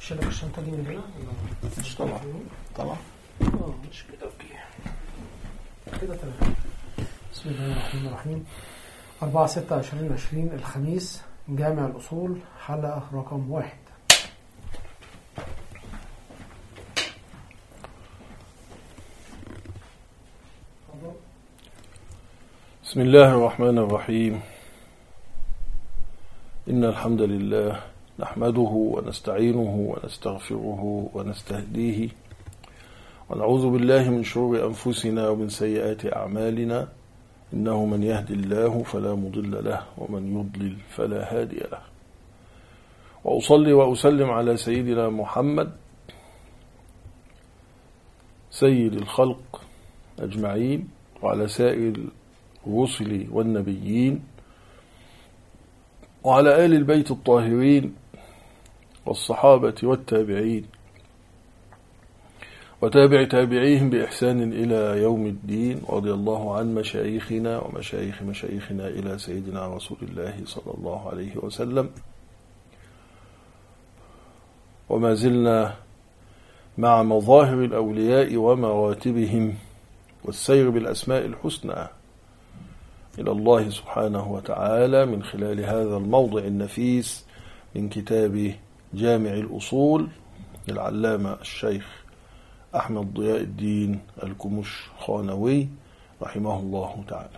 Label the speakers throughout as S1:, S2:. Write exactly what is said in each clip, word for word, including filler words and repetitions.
S1: شلك الشنطة دي من هنا؟
S2: مش طبعا طبعا
S1: اه مش كده. اوكي كده تمام. بسم الله الرحمن الرحيم. أربعة ستة عشرين عشرين الخميس، جامع الأصول، حلقة رقم واحد.
S2: بسم الله الرحمن الرحيم. إن الحمد لله نحمده ونستعينه ونستغفره ونستهديه ونعوذ بالله من شرور أنفسنا ومن سيئات أعمالنا، إنه من يهد الله فلا مضل له ومن يضلل فلا هادي له. وأصلي وأسلم على سيدنا محمد سيد الخلق أجمعين، وعلى سائر الرسل والنبيين، وعلى آل البيت الطاهرين والصحابة والتابعين وتابع تابعيهم بإحسان إلى يوم الدين. رضي الله عن مشايخنا ومشايخ مشايخنا إلى سيدنا رسول الله صلى الله عليه وسلم. وما زلنا مع مظاهر الأولياء ومراتبهم والسير بالأسماء الحسنى إلى الله سبحانه وتعالى من خلال هذا الموضع النفيس من كتاب جامع الأصول للعلامة الشيخ أحمد ضياء الدين الكمش-خانوي رحمه الله تعالى.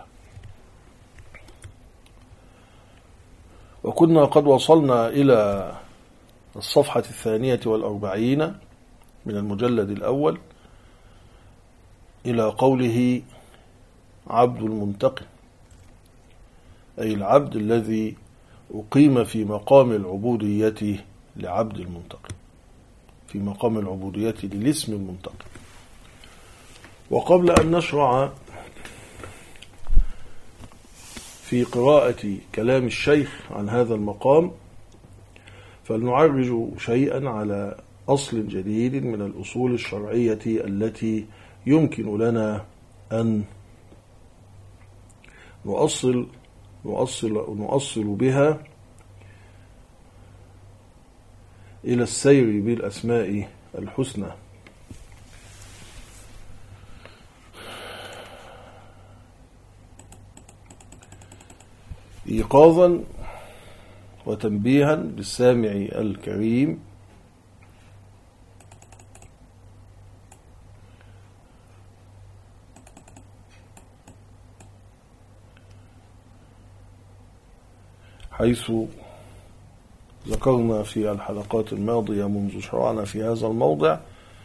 S2: وكنا قد وصلنا إلى الصفحة الثانية والأربعين من المجلد الأول إلى قوله عبد المنتقم، أي العبد الذي أقيم في مقام العبودية لعبد المنتقم، في مقام العبودية للاسم المنتقم. وقبل أن نشرع في قراءة كلام الشيخ عن هذا المقام، فلنعرج شيئا على أصل جديد من الأصول الشرعية التي يمكن لنا أن نؤصل نؤصل نؤصل بها إلى السير بالأسماء الحسنى. إيقاظا وتنبيها للسامع الكريم حيث ذكرنا في الحلقات الماضية منذ شرعنا في هذا الموضع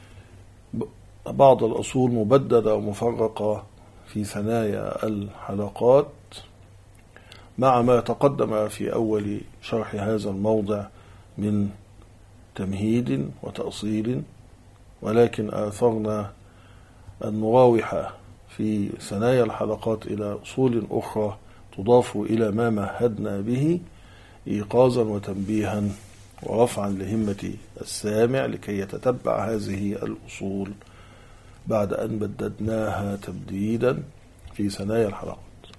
S2: بعض الأصول مبددة ومفرقة في ثنايا الحلقات مع ما تقدم في أول شرح هذا الموضع من تمهيد وتأصيل، ولكن آثرنا أن نراوح في ثنايا الحلقات إلى أصول أخرى تضاف إلى ما مهدنا به إيقاظا وتنبيها ورفعا لهمة السامع لكي يتتبع هذه الأصول بعد أن بددناها تبديدا في ثنايا الحلقات.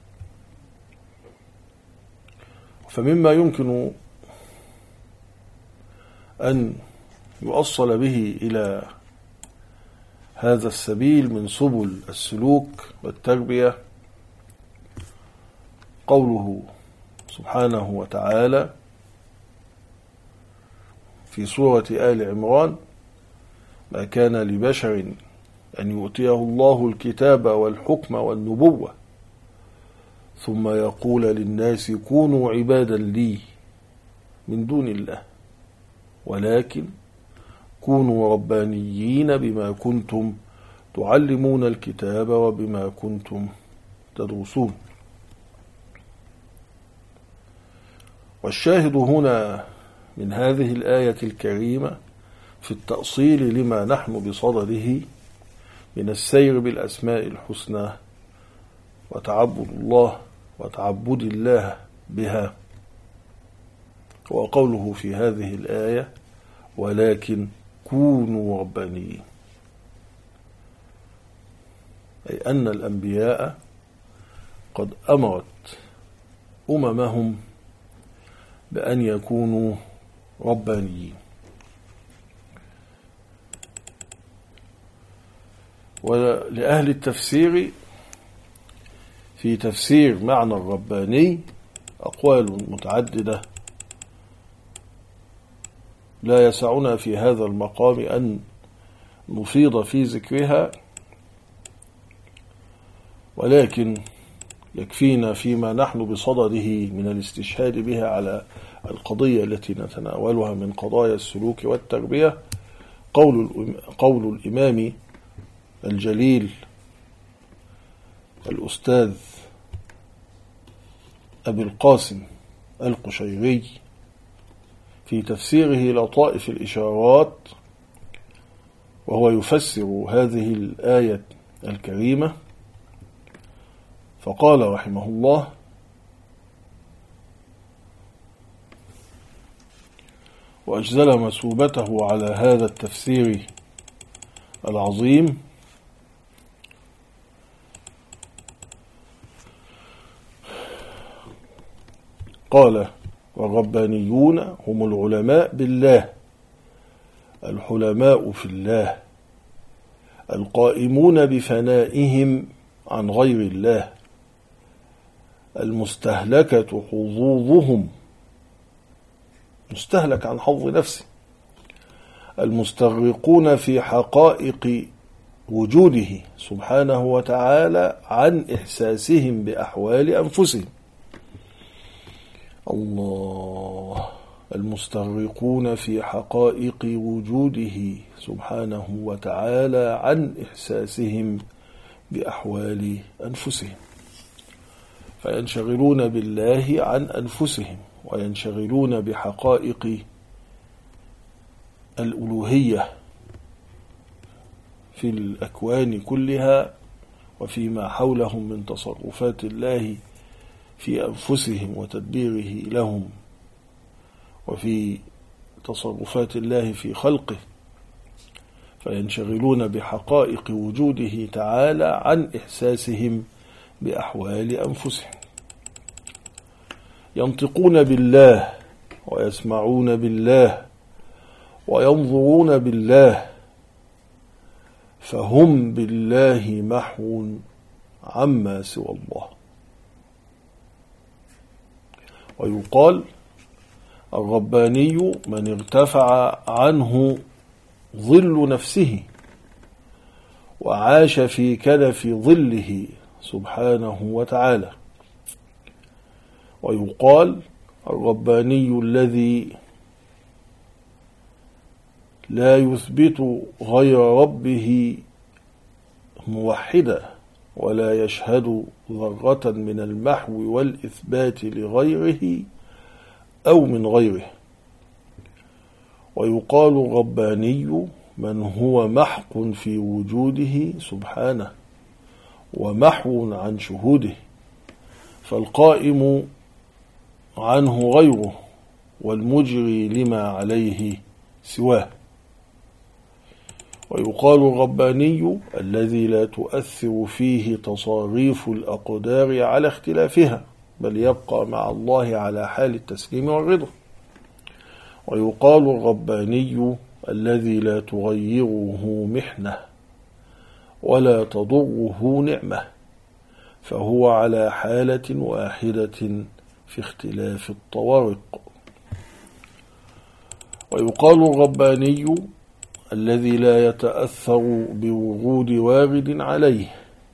S2: فمما يمكن أن يؤصل به إلى هذا السبيل من سبل السلوك والتربية قوله سبحانه وتعالى في سورة آل عمران: ما كان لبشر أن يؤتيه الله الكتاب والحكم والنبوة ثم يقول للناس كونوا عبادا لي من دون الله ولكن كونوا ربانيين بما كنتم تعلمون الكتاب وبما كنتم تدرسون. والشاهد هنا من هذه الآية الكريمة في التأصيل لما نحن بصدده من السير بالأسماء الحسنى وتعبد الله وتعبد الله بها، وقوله في هذه الآية: ولكن كونوا ربانيين، أي أن الأنبياء قد أمرت أممهم بأن يكونوا ربانيين. ولأهل التفسير في تفسير معنى الرباني أقوال متعددة لا يسعنا في هذا المقام أن نفيض في ذكرها، ولكن يكفينا فيما نحن بصدده من الاستشهاد بها على القضية التي نتناولها من قضايا السلوك والتربية قول قول الإمام الجليل الأستاذ أبي القاسم القشيري في تفسيره لطائف الإشارات، وهو يفسر هذه الآية الكريمة، فقال رحمه الله: وأجزل مثوبته على هذا التفسير العظيم قال: والربانيون هم العلماء بالله الحلماء في الله القائمون بفنائهم عن غير الله المستهلكة حظوظهم، مستهلك عن حظ نفسه، المستغرقون في حقائق وجوده سبحانه وتعالى عن إحساسهم بأحوال أنفسهم. الله، المستغرقون في حقائق وجوده سبحانه وتعالى عن إحساسهم بأحوال أنفسهم، فينشغلون بالله عن أنفسهم وينشغلون بحقائق الألوهية في الأكوان كلها وفيما حولهم من تصرفات الله في أنفسهم وتدبيره لهم، وفي تصرفات الله في خلقه، فينشغلون بحقائق وجوده تعالى عن إحساسهم بأحوال أنفسهم. ينطقون بالله ويسمعون بالله وينظرون بالله، فهم بالله محو عما سوى الله. ويقال: الرباني من ارتفع عنه ظل نفسه وعاش في كنف ظله سبحانه وتعالى. ويقال: الرباني الذي لا يثبت غير ربه موحدا ولا يشهد ذرة من المحو والإثبات لغيره أو من غيره. ويقال: الرباني من هو محق في وجوده سبحانه ومحو عن شهوده، فالقائم عنه غيره والمجري لما عليه سواه. ويقال: الرباني الذي لا تؤثر فيه تصاريف الأقدار على اختلافها، بل يبقى مع الله على حال التسليم والرضا. ويقال: الرباني الذي لا تغيره محنة ولا تضره نعمة، فهو على حالة واحدة في اختلاف الطوارق. ويقال: الرباني الذي لا يتأثر بوجود وارد عليه،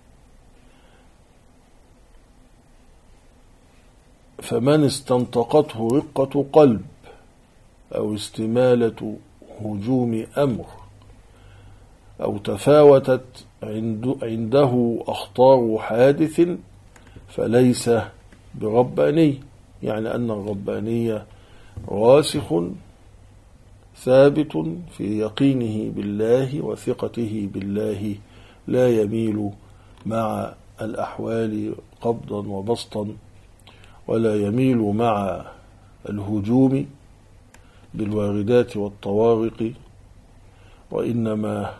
S2: فمن استنطقته رقة قلب أو استمالة هجوم أمر أو تفاوتت عنده أخطار حادث فليس برباني، يعني أن الرباني راسخ ثابت في يقينه بالله وثقته بالله، لا يميل مع الأحوال قبضا وبسطا، ولا يميل مع الهجوم بالواردات والطوارق، وإنما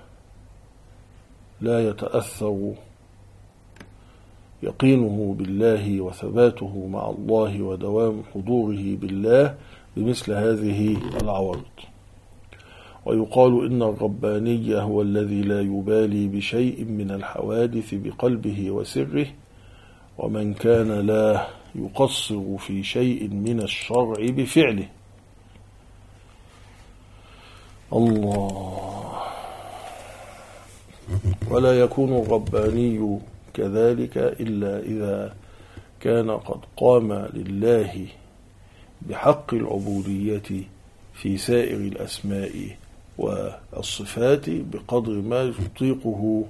S2: لا يتأثر يقينه بالله وثباته مع الله ودوام حضوره بالله بمثل هذه العوارض. ويقال إن الرباني هو الذي لا يبالي بشيء من الحوادث بقلبه وسره، ومن كان لا يقصر في شيء من الشرع بفعله. الله. ولا يكون الرباني كذلك إلا إذا كان قد قام لله بحق العبودية في سائر الأسماء والصفات بقدر ما يطيقه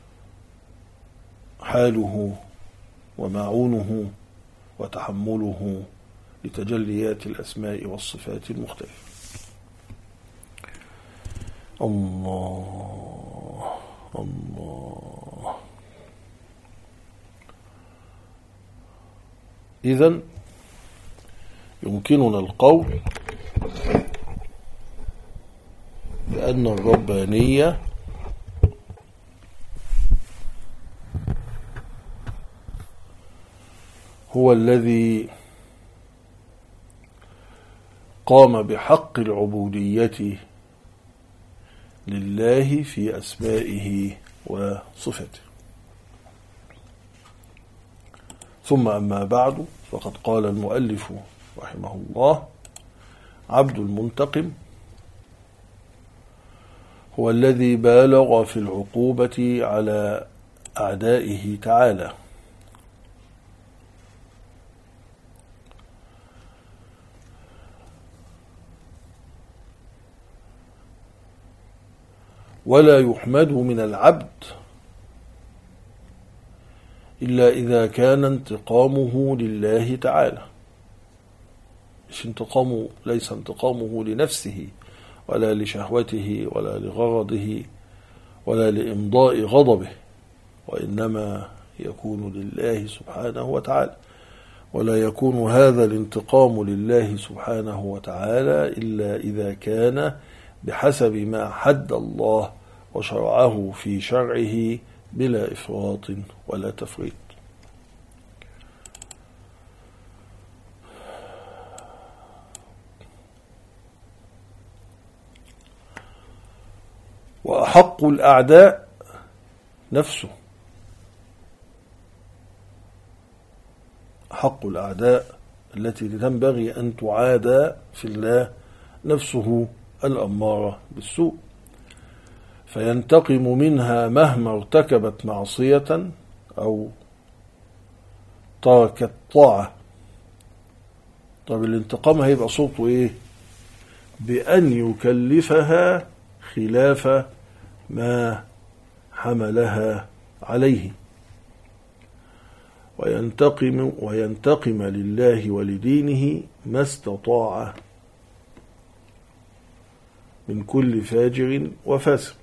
S2: حاله ومعونه وتحمله لتجليات الأسماء والصفات المختلفة. الله الله. إذن يمكننا القول بأن الربانية هو الذي قام بحق العبودية لله في أسمائه وصفاته. ثم أما بعد، فقد قال المؤلف رحمه الله: عبد المنتقم هو الذي بالغ في العقوبة على أعدائه تعالى، ولا يحمد من العبد إلا إذا كان انتقامه لله تعالى، مش انتقامه، ليس انتقامه لنفسه ولا لشهوته ولا لغرضه ولا لإمضاء غضبه، وإنما يكون لله سبحانه وتعالى. ولا يكون هذا الانتقام لله سبحانه وتعالى إلا إذا كان بحسب ما حد الله وشرعه في شرعه بلا إفراط ولا تفريط. وأحق الأعداء نفسه، أحق الأعداء التي تنبغي أن تعادى في الله نفسه الأمارة بالسوء، فينتقم منها مهما ارتكبت معصية أو تركت طاعة. طب الانتقام هيبقى صوته إيه؟ بأن يكلفها خلاف ما حملها عليه، وينتقم وينتقم لله ولدينه ما استطاع من كل فاجر وفاسق.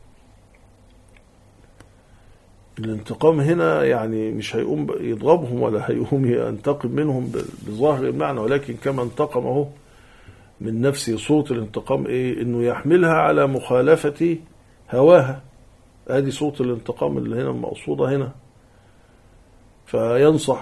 S2: الانتقام هنا يعني مش هيقوم يضربهم ولا هيقوم ينتقم منهم بظاهر المعنى، ولكن كما انتقمه من نفسه. صوت الانتقام ايه؟ انه يحملها على مخالفة هواها. ادي صوت الانتقام اللي هنا المقصودة هنا. فينصح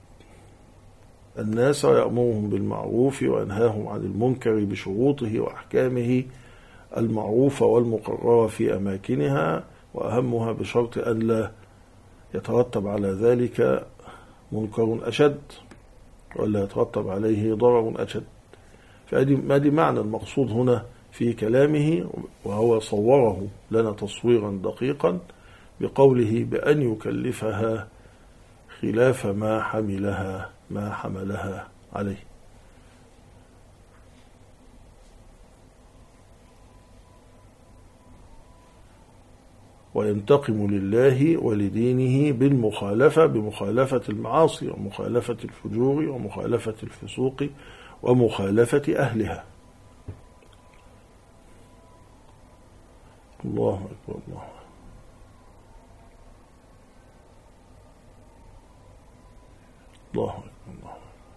S2: الناس ويأمرهم بالمعروف وينهاهم عن المنكر بشروطه وأحكامه المعروفة والمقررة في أماكنها، وأهمها بشرط أن لا يترتب على ذلك منكر أشد ولا يترتب عليه ضرر أشد. فما دي معنى المقصود هنا في كلامه، وهو صوره لنا تصويرا دقيقا بقوله بأن يكلفها خلاف ما حملها ما حملها عليه. وينتقم لله ولدينه بالمخالفة بمخالفة المعاصي ومخالفة الفجور ومخالفة الفسوق ومخالفة أهلها. الله أكبر. الله الله أكبر. الله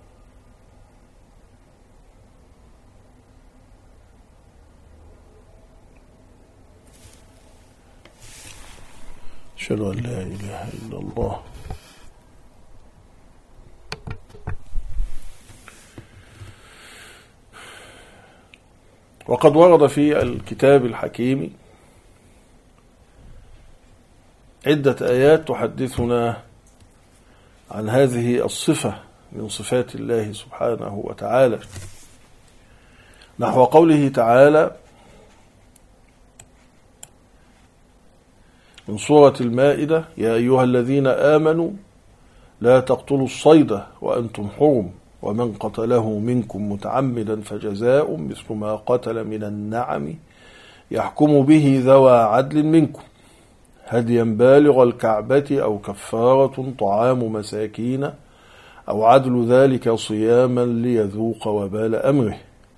S2: أشهد أن لا إله إلا الله. وقد ورد في الكتاب الحكيم عدة آيات تحدثنا عن هذه الصفة من صفات الله سبحانه وتعالى، نحو قوله تعالى من سورة المائدة: يا أيها الذين آمنوا لا تقتلوا الصيد وأنتم حرم ومن قتله منكم متعمدا فجزاء مثل ما قتل من النعم يحكم به ذوى عدل منكم هديا بالغ الكعبة أو كفارة طعام مساكين أو عدل ذلك صياما ليذوق وبال أمره.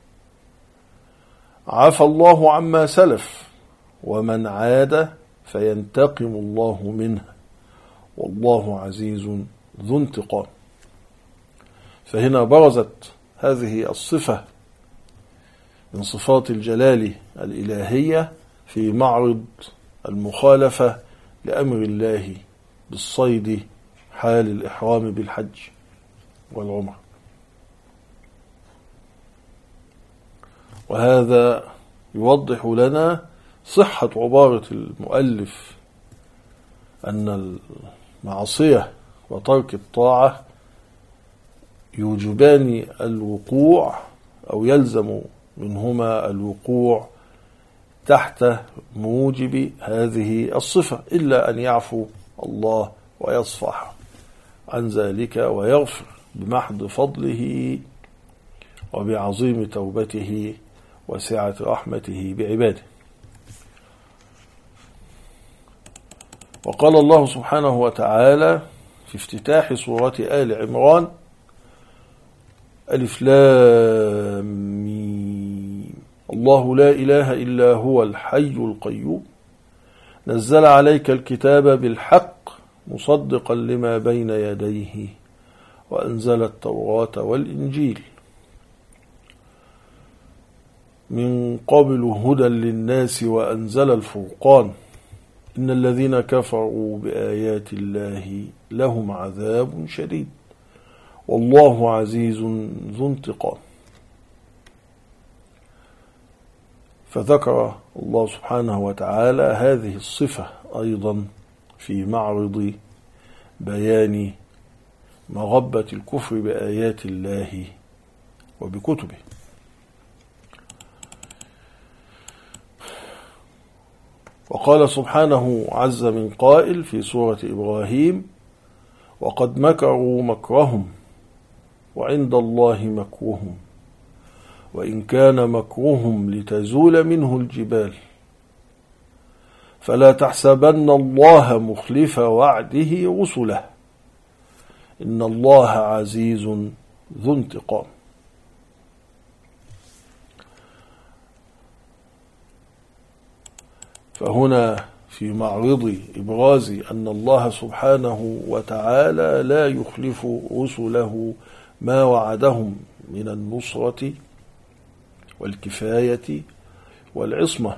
S2: عفى الله عما سلف ومن عاد فينتقم الله منه والله عزيز ذو انتقام. فهنا برزت هذه الصفة من صفات الجلال الإلهية في معرض المخالفة لأمر الله بالصيد حال الإحرام بالحج والعمرة. وهذا يوضح لنا صحة عبارة المؤلف أن المعصية وترك الطاعة يوجبان الوقوع أو يلزم منهما الوقوع تحت موجب هذه الصفة، إلا أن يعفو الله ويصفح عن ذلك ويغفر بمحض فضله وبعظيم توبته وسعة رحمته بعباده. وقال الله سبحانه وتعالى في افتتاح سورة آل عمران: ألف لام ميم الله لا إله إلا هو الحي القيوم نزل عليك الكتاب بالحق مصدقا لما بين يديه وأنزل التوراة والإنجيل من قبل هدى للناس وأنزل الفرقان إن الذين كفروا بآيات الله لهم عذاب شديد والله عزيز ذو انتقام. فذكر الله سبحانه وتعالى هذه الصفة أيضا في معرض بيان مغبة الكفر بآيات الله وبكتبه. وقال سبحانه عز من قائل في سورة إبراهيم: وقد مكروا مكرهم وعند الله مكرهم وإن كان مكرهم لتزول منه الجبال فلا تحسبن الله مخلف وعده رسله إن الله عزيز ذو انتقام. فهنا في معرض إبراز أن الله سبحانه وتعالى لا يخلف رسله ما وعدهم من النصرة والكفاية والعصمة،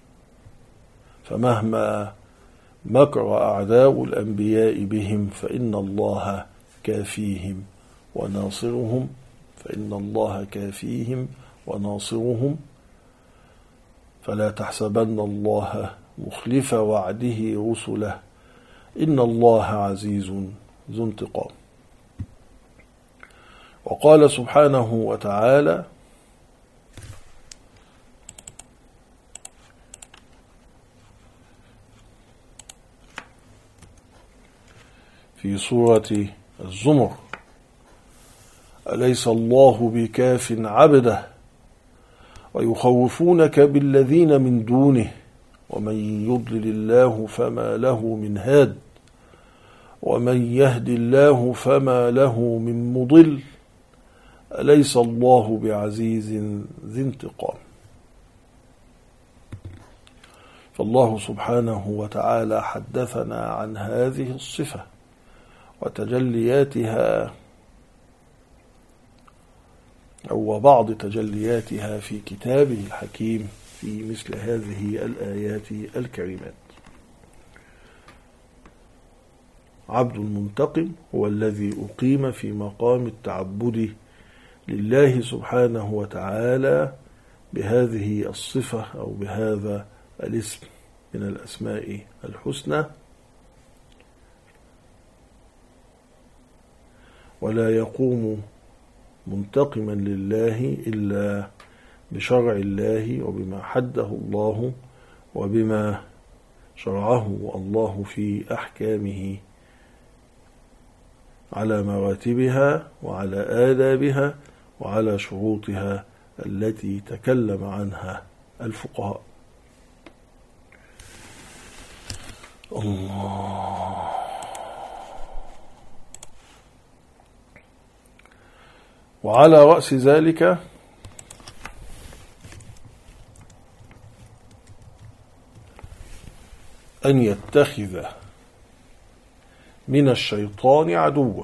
S2: فمهما مكر أعداء الأنبياء بهم فإن الله كافيهم وناصرهم فإن الله كافيهم وناصرهم فلا تحسبن الله مخلف وعده رسله إن الله عزيز ذو انتقام. وقال سبحانه وتعالى: في سورة الزمر: أليس الله بكاف عبده ويخوفونك بالذين من دونه ومن يضلل الله فما له من هاد ومن يهد الله فما له من مضل أليس الله بعزيز ذي انتقام. فالله سبحانه وتعالى حدثنا عن هذه الصفة وتجلياتها أو بعض تجلياتها في كتابه الحكيم في مثل هذه الآيات الكريمات. عبد منتقم هو الذي أقيم في مقام التعبد لله سبحانه وتعالى بهذه الصفة أو بهذا الاسم من الأسماء الحسنى، ولا يقوم منتقما لله إلا بشرع الله وبما حده الله وبما شرعه الله في أحكامه على مراتبها وعلى آدابها وعلى شروطها التي تكلم عنها الفقهاء. الله. وعلى رأس ذلك أن يتخذ من الشيطان عدوا،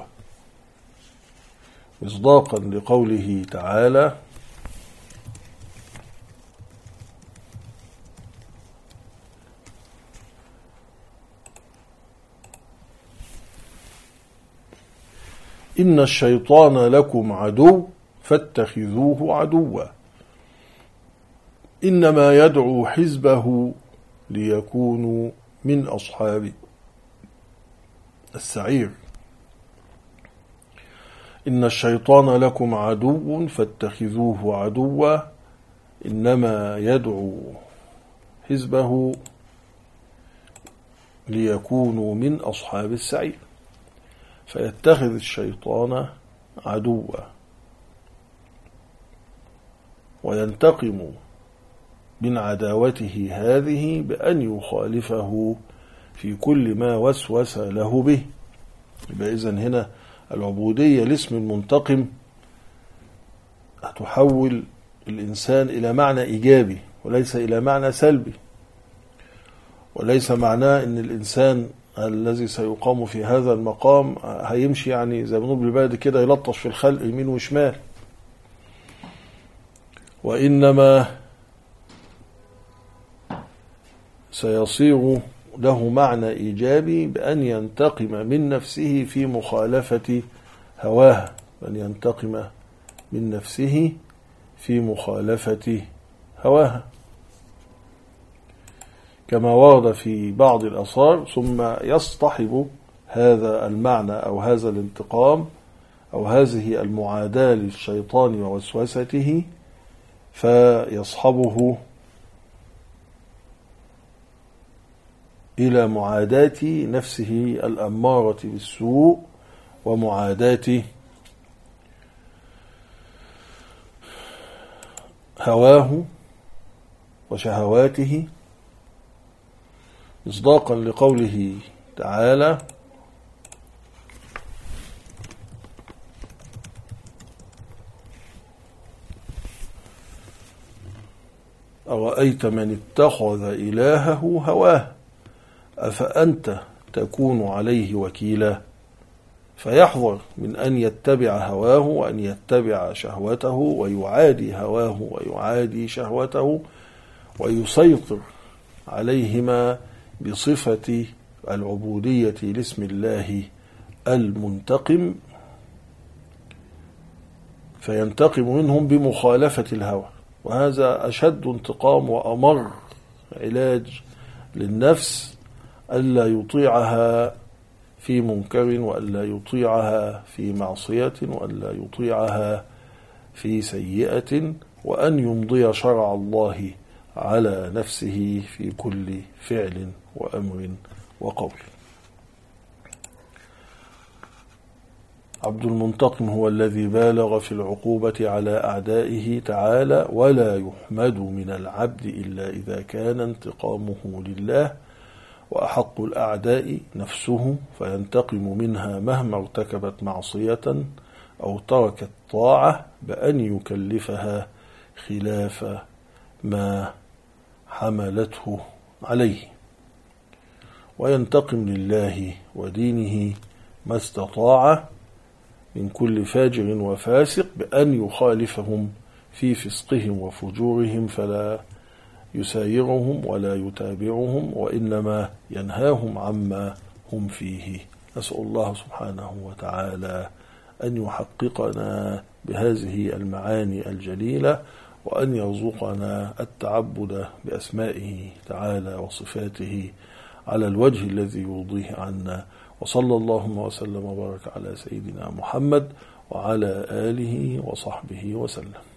S2: مصداقا لقوله تعالى: إن الشيطان لكم عدو فاتخذوه عدوا إنما يدعو حزبه ليكونوا من أصحاب السعير. إن الشيطان لكم عدو فاتخذوه عدوا إنما يدعو حزبه ليكونوا من أصحاب السعير. فيتخذ الشيطان عدوا وينتقم من عداوته هذه بأن يخالفه في كل ما وسوس له به. يبقى إذن هنا العبودية لاسم المنتقم هتحول الإنسان إلى معنى إيجابي وليس إلى معنى سلبي، وليس معناه أن الإنسان الذي سيقام في هذا المقام هيمشي يعني زي ما بنقول بالبلد كده يلطش في الخلق يمين وشمال، وإنما سيصير له معنى إيجابي بأن ينتقم من نفسه في مخالفة هواها، أن ينتقم من نفسه في مخالفة هواها كما ورد في بعض الآثار. ثم يصطحب هذا المعنى أو هذا الانتقام أو هذه المعاداة للشيطان ووسوسته فيصحبه إلى معاداة نفسه الأمارة بالسوء ومعاداة هواه وشهواته، مصداقا لقوله تعالى: أرأيت من اتخذ إلهه هواه أفأنت تكون عليه وكيلا. فيحذر من أن يتبع هواه وأن يتبع شهوته ويعادي هواه ويعادي شهوته ويسيطر عليهما بصفة العبودية لاسم الله المنتقم، فينتقم منهم بمخالفة الهوى. وهذا أشد انتقام وأمر علاج للنفس، ألا يطيعها في منكر وألا يطيعها في معصية وألا يطيعها في سيئة، وأن يمضي شرع الله على نفسه في كل فعل وأمر وقول. عبد المنتقم هو الذي بالغ في العقوبة على أعدائه تعالى، ولا يحمد من العبد إلا إذا كان انتقامه لله، وأحق الأعداء نفسه فينتقم منها مهما ارتكبت معصية أو تركت طاعة بأن يكلفها خلاف ما حملته عليه، وينتقم لله ودينه ما استطاع من كل فاجر وفاسق بأن يخالفهم في فسقهم وفجورهم، فلا يسايرهم ولا يتابعهم وإنما ينهاهم عما هم فيه. نسأل الله سبحانه وتعالى أن يحققنا بهذه المعاني الجليلة، وأن يرزقنا التعبد بأسمائه تعالى وصفاته على الوجه الذي يرضيه عنا. وصلى اللهم وسلم وبارك على سيدنا محمد وعلى آله وصحبه وسلم.